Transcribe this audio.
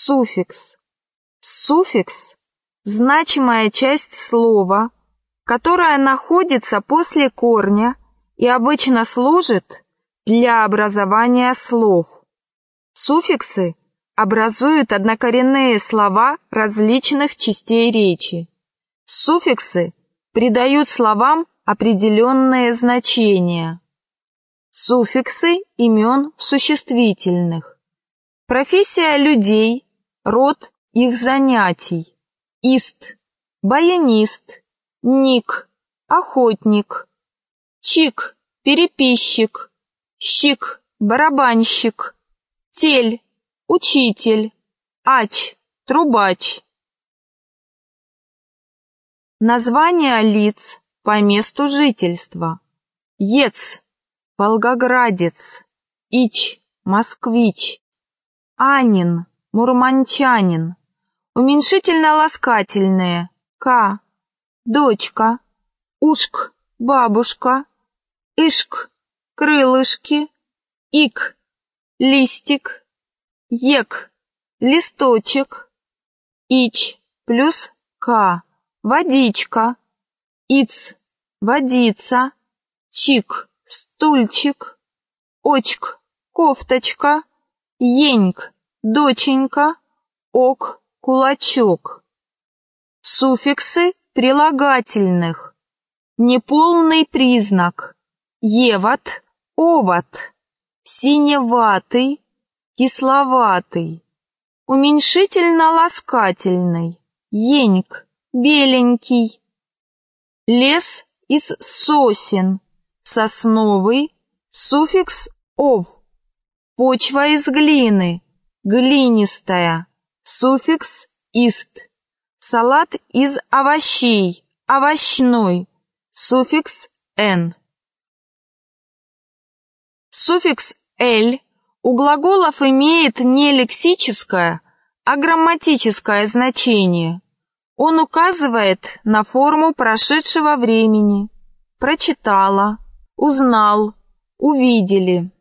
Суффикс. Суффикс – значимая часть слова, которая находится после корня и обычно служит для образования слов. Суффиксы образуют однокоренные слова различных частей речи. Суффиксы придают словам определенные значения. Суффиксы имен существительных. Профессия людей, род их занятий. Ист, баянист, ник, охотник, чик, переписчик, щик, барабанщик, тель, учитель, ач, трубач. Названия лиц по месту жительства. Ец, волгоградец, ич, москвич, анин, мурманчанин. Уменьшительно-ласкательные. К, дочка, ушк, бабушка, ишк, крылышки, ик, листик, ек, листочек, ич плюс к, водичка, иц, водица, чик, стульчик, очк, кофточка, еньк, доченька, ок, кулачок. Суффиксы прилагательных. Неполный признак. Евот, овод, синеватый, кисловатый. Уменьшительно-ласкательный. Еньк, беленький. Лес из сосен. Сосновый, суффикс ов. Почва из глины, глинистая, суффикс ист. Салат из овощей, овощной, суффикс н. Суффикс «эль» у глаголов имеет не лексическое, а грамматическое значение. Он указывает на форму прошедшего времени. Прочитала, узнал, увидели.